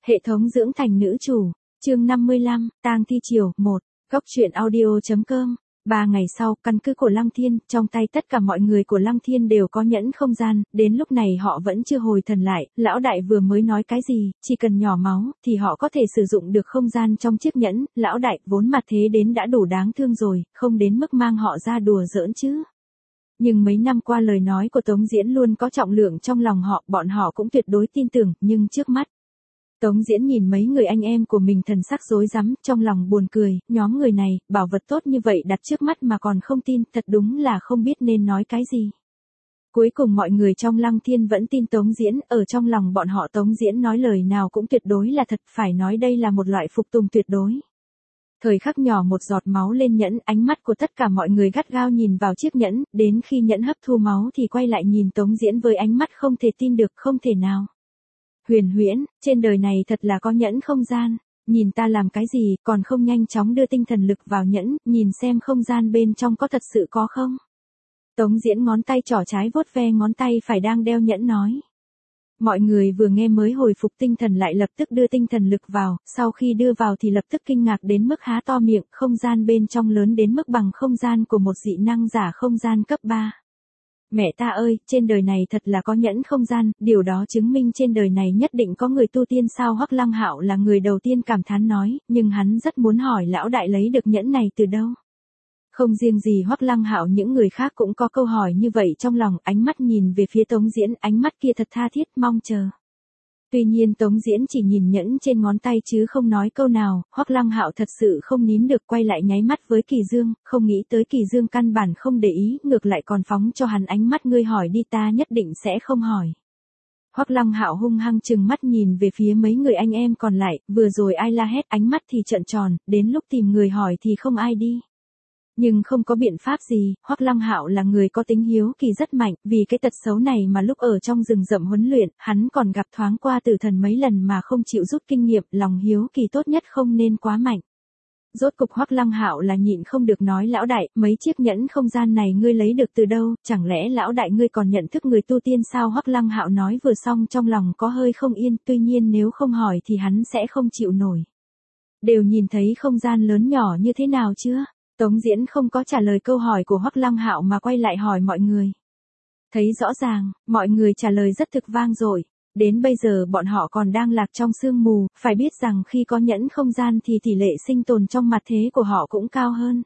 Hệ thống dưỡng thành nữ chủ, chương 55, tang thi chiều, 1, góc truyện audio.com. 3 ngày sau, căn cứ của Lăng Thiên, trong tay tất cả mọi người của Lăng Thiên đều có nhẫn không gian, đến lúc này họ vẫn chưa hồi thần lại, lão đại vừa mới nói cái gì, chỉ cần nhỏ máu, thì họ có thể sử dụng được không gian trong chiếc nhẫn, lão đại, vốn mặt thế đến đã đủ đáng thương rồi, không đến mức mang họ ra đùa giỡn chứ. Nhưng mấy năm qua lời nói của Tống Diễn luôn có trọng lượng trong lòng họ, bọn họ cũng tuyệt đối tin tưởng, nhưng trước mắt. Tống Diễn nhìn mấy người anh em của mình thần sắc rối rắm, trong lòng buồn cười, nhóm người này, bảo vật tốt như vậy đặt trước mắt mà còn không tin, thật đúng là không biết nên nói cái gì. Cuối cùng mọi người trong Lăng Thiên vẫn tin Tống Diễn, ở trong lòng bọn họ Tống Diễn nói lời nào cũng tuyệt đối là thật, phải nói đây là một loại phục tùng tuyệt đối. Thời khắc nhỏ một giọt máu lên nhẫn, ánh mắt của tất cả mọi người gắt gao nhìn vào chiếc nhẫn, đến khi nhẫn hấp thu máu thì quay lại nhìn Tống Diễn với ánh mắt không thể tin được, không thể nào. Huyền Huyễn, trên đời này thật là có nhẫn không gian, nhìn ta làm cái gì, còn không nhanh chóng đưa tinh thần lực vào nhẫn, nhìn xem không gian bên trong có thật sự có không. Tống Diễn ngón tay trỏ trái vuốt ve ngón tay phải đang đeo nhẫn nói. Mọi người vừa nghe mới hồi phục tinh thần lại lập tức đưa tinh thần lực vào, sau khi đưa vào thì lập tức kinh ngạc đến mức há to miệng, không gian bên trong lớn đến mức bằng không gian của một dị năng giả không gian cấp 3. Mẹ ta ơi, trên đời này thật là có nhẫn không gian, điều đó chứng minh trên đời này nhất định có người tu tiên sao. Hoắc Lăng Hạo là người đầu tiên cảm thán nói, nhưng hắn rất muốn hỏi lão đại lấy được nhẫn này từ đâu. Không riêng gì Hoắc Lăng Hạo, những người khác cũng có câu hỏi như vậy trong lòng, ánh mắt nhìn về phía Tống Diễn, ánh mắt kia thật tha thiết, mong chờ. Tuy nhiên Tống Diễn chỉ nhìn nhẫn trên ngón tay chứ không nói câu nào, Hoắc Lăng Hạo thật sự không nín được quay lại nháy mắt với Kỳ Dương, không nghĩ tới Kỳ Dương căn bản không để ý, ngược lại còn phóng cho hắn ánh mắt ngươi hỏi đi ta nhất định sẽ không hỏi. Hoắc Lăng Hạo hung hăng trừng mắt nhìn về phía mấy người anh em còn lại, vừa rồi ai la hét ánh mắt thì trợn tròn, đến lúc tìm người hỏi thì không ai đi. Nhưng không có biện pháp gì, Hoắc Lăng Hạo là người có tính hiếu kỳ rất mạnh, vì cái tật xấu này mà lúc ở trong rừng rậm huấn luyện, hắn còn gặp thoáng qua tử thần mấy lần mà không chịu rút kinh nghiệm, lòng hiếu kỳ tốt nhất không nên quá mạnh. Rốt cục Hoắc Lăng Hạo là nhịn không được nói lão đại, mấy chiếc nhẫn không gian này ngươi lấy được từ đâu, chẳng lẽ lão đại ngươi còn nhận thức người tu tiên sao? Hoắc Lăng Hạo nói vừa xong trong lòng có hơi không yên, tuy nhiên nếu không hỏi thì hắn sẽ không chịu nổi. Đều nhìn thấy không gian lớn nhỏ như thế nào chưa? Tống Diễn không có trả lời câu hỏi của Hoắc Lăng Hạo mà quay lại hỏi mọi người. Thấy rõ ràng, mọi người trả lời rất thực vang dội. Đến bây giờ bọn họ còn đang lạc trong sương mù, phải biết rằng khi có nhẫn không gian thì tỷ lệ sinh tồn trong mặt thế của họ cũng cao hơn.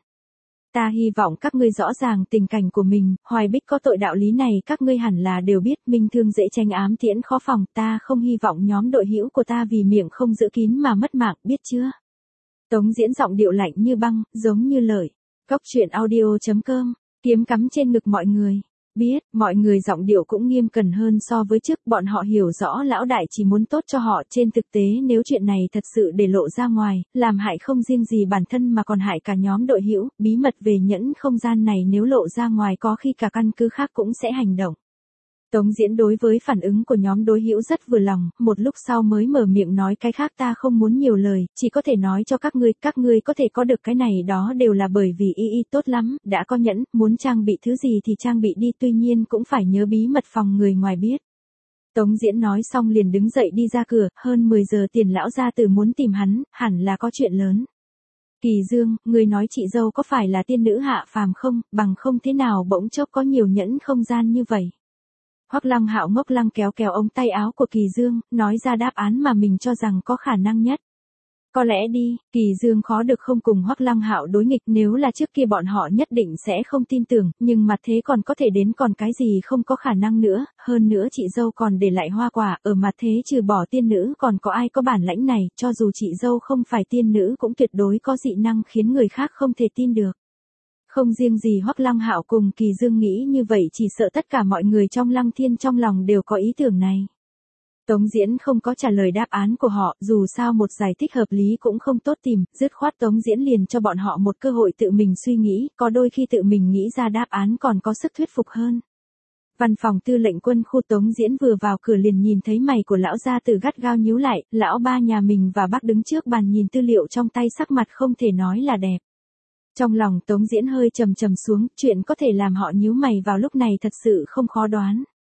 Ta hy vọng các ngươi rõ ràng tình cảnh của mình, Hoài Bích có tội đạo lý này các ngươi hẳn là đều biết, minh thương dễ tránh ám tiễn khó phòng, ta không hy vọng nhóm đội hữu của ta vì miệng không giữ kín mà mất mạng, biết chưa? Tống Diễn giọng điệu lạnh như băng, giống như lời. Góc truyện audio.com, kiếm cắm trên ngực mọi người. Biết, mọi người giọng điệu cũng nghiêm cẩn hơn so với trước, bọn họ hiểu rõ lão đại chỉ muốn tốt cho họ, trên thực tế nếu chuyện này thật sự để lộ ra ngoài, làm hại không riêng gì bản thân mà còn hại cả nhóm đội hữu, bí mật về nhẫn không gian này nếu lộ ra ngoài có khi cả căn cứ khác cũng sẽ hành động. Tống Diễn đối với phản ứng của nhóm đối hữu rất vừa lòng, một lúc sau mới mở miệng nói cái khác ta không muốn nhiều lời, chỉ có thể nói cho các ngươi có thể có được cái này đó đều là bởi vì y tốt lắm, đã có nhẫn, muốn trang bị thứ gì thì trang bị đi, tuy nhiên cũng phải nhớ bí mật phòng người ngoài biết. Tống Diễn nói xong liền đứng dậy đi ra cửa, hơn 10 giờ tiền lão gia tử muốn tìm hắn, hẳn là có chuyện lớn. Kỳ Dương, người nói chị dâu có phải là tiên nữ hạ phàm không, bằng không thế nào bỗng chốc có nhiều nhẫn không gian như vậy. Hoắc Lăng Hạo ngốc lăng kéo kéo ống tay áo của Kỳ Dương, nói ra đáp án mà mình cho rằng có khả năng nhất. Có lẽ đi, Kỳ Dương khó được không cùng Hoắc Lăng Hạo đối nghịch, nếu là trước kia bọn họ nhất định sẽ không tin tưởng, nhưng mặt thế còn có thể đến, còn cái gì không có khả năng nữa, hơn nữa chị dâu còn để lại hoa quả, ở mặt thế trừ bỏ tiên nữ còn có ai có bản lãnh này, cho dù chị dâu không phải tiên nữ cũng tuyệt đối có dị năng khiến người khác không thể tin được. Không riêng gì Hoắc Lăng Hạo cùng Kỳ Dương nghĩ như vậy, chỉ sợ tất cả mọi người trong Lăng Thiên trong lòng đều có ý tưởng này. Tống Diễn không có trả lời đáp án của họ, dù sao một giải thích hợp lý cũng không tốt tìm, dứt khoát Tống Diễn liền cho bọn họ một cơ hội tự mình suy nghĩ, có đôi khi tự mình nghĩ ra đáp án còn có sức thuyết phục hơn. Văn phòng tư lệnh quân khu Tống Diễn vừa vào cửa liền nhìn thấy mày của lão gia tử gắt gao nhíu lại, lão ba nhà mình và bác đứng trước bàn nhìn tư liệu trong tay, sắc mặt không thể nói là đẹp. Trong lòng Tống Diễn hơi trầm trầm xuống, chuyện có thể làm họ nhíu mày vào lúc này thật sự không khó đoán.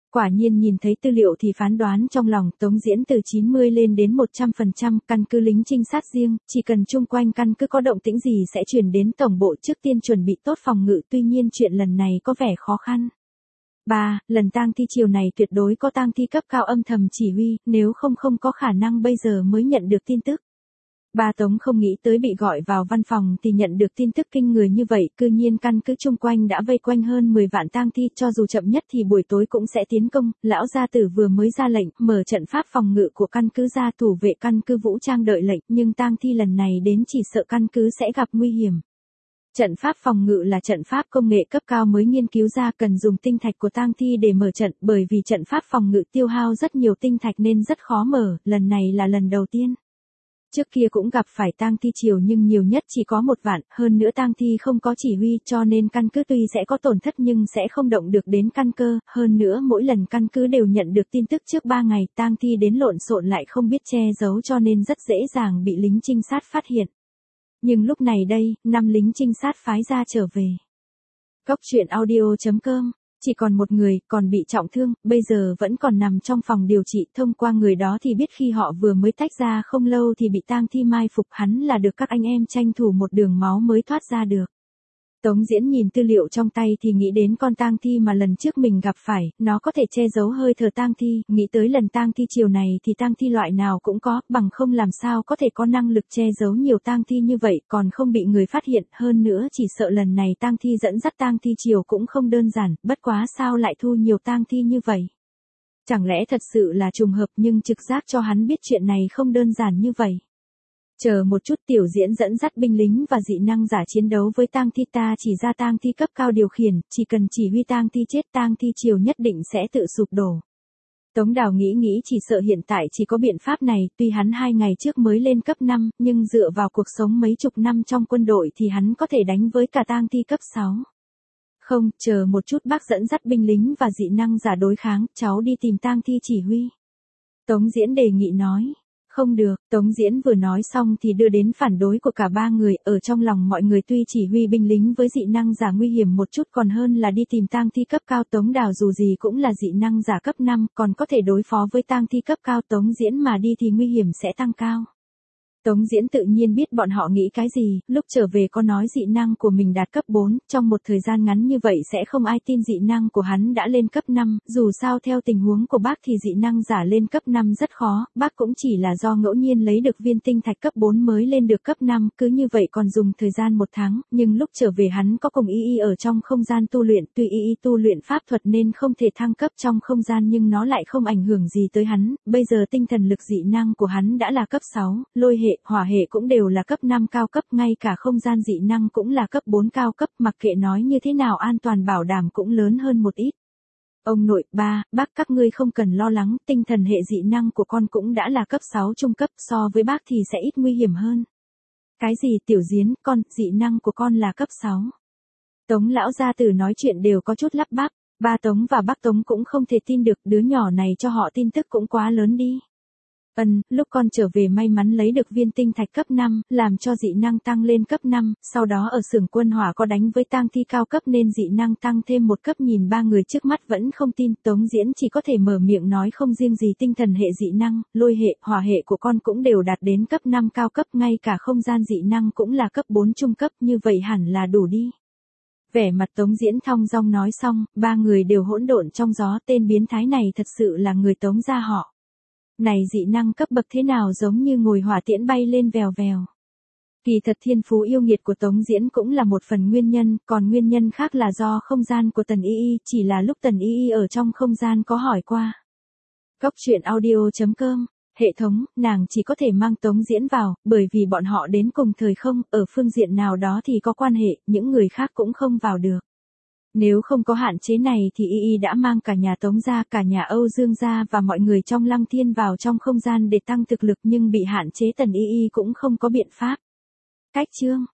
Quả nhiên nhìn thấy tư liệu thì phán đoán trong lòng Tống Diễn từ 90 lên đến 100%, căn cứ lính trinh sát riêng, chỉ cần chung quanh căn cứ có động tĩnh gì sẽ chuyển đến tổng bộ trước tiên chuẩn bị tốt phòng ngự, tuy nhiên chuyện lần này có vẻ khó khăn. 3. Lần tang thi chiều này tuyệt đối có tang thi cấp cao âm thầm chỉ huy, nếu không có khả năng bây giờ mới nhận được tin tức. Ba Tống không nghĩ tới bị gọi vào văn phòng thì nhận được tin tức kinh người như vậy, cư nhiên căn cứ chung quanh đã vây quanh hơn 10 vạn tang thi, cho dù chậm nhất thì buổi tối cũng sẽ tiến công. Lão gia tử vừa mới ra lệnh mở trận pháp phòng ngự của căn cứ ra, thủ vệ căn cứ vũ trang đợi lệnh, nhưng tang thi lần này đến chỉ sợ căn cứ sẽ gặp nguy hiểm. Trận pháp phòng ngự là trận pháp công nghệ cấp cao mới nghiên cứu ra, cần dùng tinh thạch của tang thi để mở trận, bởi vì trận pháp phòng ngự tiêu hao rất nhiều tinh thạch nên rất khó mở, lần này là lần đầu tiên. Trước kia cũng gặp phải tang thi chiều nhưng nhiều nhất chỉ có 1 vạn, hơn nữa tang thi không có chỉ huy cho nên căn cứ tuy sẽ có tổn thất nhưng sẽ không động được đến căn cơ, hơn nữa mỗi lần căn cứ đều nhận được tin tức trước 3 ngày, tang thi đến lộn xộn lại không biết che giấu cho nên rất dễ dàng bị lính trinh sát phát hiện. Nhưng lúc này đây, 5 lính trinh sát phái ra trở về. Cốc truyện audio.com, chỉ còn một người, còn bị trọng thương, bây giờ vẫn còn nằm trong phòng điều trị, thông qua người đó thì biết khi họ vừa mới tách ra không lâu thì bị tang thi mai phục, hắn là được các anh em tranh thủ một đường máu mới thoát ra được. Tống Diễn nhìn tư liệu trong tay thì nghĩ đến con tang thi mà lần trước mình gặp phải, nó có thể che giấu hơi thở tang thi, nghĩ tới lần tang thi chiều này thì tang thi loại nào cũng có, bằng không làm sao có thể có năng lực che giấu nhiều tang thi như vậy, còn không bị người phát hiện, hơn nữa chỉ sợ lần này tang thi dẫn dắt tang thi chiều cũng không đơn giản, bất quá sao lại thu nhiều tang thi như vậy. Chẳng lẽ thật sự là trùng hợp, nhưng trực giác cho hắn biết chuyện này không đơn giản như vậy. Chờ một chút, Tiểu Diễn dẫn dắt binh lính và dị năng giả chiến đấu với tang thi, ta chỉ ra tang thi cấp cao điều khiển, chỉ cần chỉ huy tang thi chết, tang thi chiều nhất định sẽ tự sụp đổ. Tống Đào nghĩ chỉ sợ hiện tại chỉ có biện pháp này, tuy hắn 2 ngày trước mới lên cấp 5, nhưng dựa vào cuộc sống mấy chục năm trong quân đội thì hắn có thể đánh với cả tang thi cấp 6. Không, chờ một chút, bác dẫn dắt binh lính và dị năng giả đối kháng, cháu đi tìm tang thi chỉ huy. Tống Diễn đề nghị nói. Không được, Tống Diễn vừa nói xong thì đưa đến phản đối của cả 3 người, ở trong lòng mọi người tuy chỉ huy binh lính với dị năng giả nguy hiểm một chút còn hơn là đi tìm tang thi cấp cao. Tống Đào dù gì cũng là dị năng giả cấp 5, còn có thể đối phó với tang thi cấp cao, Tống Diễn mà đi thì nguy hiểm sẽ tăng cao. Tống Diễn tự nhiên biết bọn họ nghĩ cái gì, lúc trở về có nói dị năng của mình đạt cấp 4, trong một thời gian ngắn như vậy sẽ không ai tin dị năng của hắn đã lên cấp 5, dù sao theo tình huống của bác thì dị năng giả lên cấp 5 rất khó, bác cũng chỉ là do ngẫu nhiên lấy được viên tinh thạch cấp 4 mới lên được cấp 5, cứ như vậy còn dùng thời gian 1 tháng, nhưng lúc trở về hắn có cùng Y ở trong không gian tu luyện, tuy Y tu luyện pháp thuật nên không thể thăng cấp trong không gian nhưng nó lại không ảnh hưởng gì tới hắn, bây giờ tinh thần lực dị năng của hắn đã là cấp 6, lôi hệ, hỏa hệ cũng đều là cấp 5 cao cấp, ngay cả không gian dị năng cũng là cấp 4 cao cấp, mặc kệ nói như thế nào an toàn bảo đảm cũng lớn hơn một ít. Ông nội, ba, bác các ngươi không cần lo lắng, tinh thần hệ dị năng của con cũng đã là cấp 6 trung cấp, so với bác thì sẽ ít nguy hiểm hơn. Cái gì Tiểu Diễn, con, dị năng của con là cấp 6. Tống lão gia tử nói chuyện đều có chút lắp bắp, ba Tống và bác Tống cũng không thể tin được, đứa nhỏ này cho họ tin tức cũng quá lớn đi. Lúc con trở về may mắn lấy được viên tinh thạch cấp 5, làm cho dị năng tăng lên cấp 5, sau đó ở xưởng quân hỏa có đánh với tang thi cao cấp nên dị năng tăng thêm 1 cấp. Nhìn 3 người trước mắt vẫn không tin, Tống Diễn chỉ có thể mở miệng nói không riêng gì tinh thần hệ dị năng, lôi hệ, hỏa hệ của con cũng đều đạt đến cấp 5 cao cấp, ngay cả không gian dị năng cũng là cấp 4 trung cấp, như vậy hẳn là đủ đi. Vẻ mặt Tống Diễn thong dong nói xong, 3 người đều hỗn độn trong gió, tên biến thái này thật sự là người Tống gia họ. Này dị năng cấp bậc thế nào giống như ngồi hỏa tiễn bay lên vèo vèo. Kỳ thật thiên phú yêu nghiệt của Tống Diễn cũng là một phần nguyên nhân, còn nguyên nhân khác là do không gian của Tần Y, chỉ là lúc Tần Y ở trong không gian có hỏi qua. Cốc truyện audio.com, hệ thống, nàng chỉ có thể mang Tống Diễn vào, bởi vì bọn họ đến cùng thời không, ở phương diện nào đó thì có quan hệ, những người khác cũng không vào được. Nếu không có hạn chế này thì Y đã mang cả nhà Tống gia, cả nhà Âu Dương gia và mọi người trong Lăng Thiên vào trong không gian để tăng thực lực, nhưng bị hạn chế Tần Y cũng không có biện pháp. Cách chương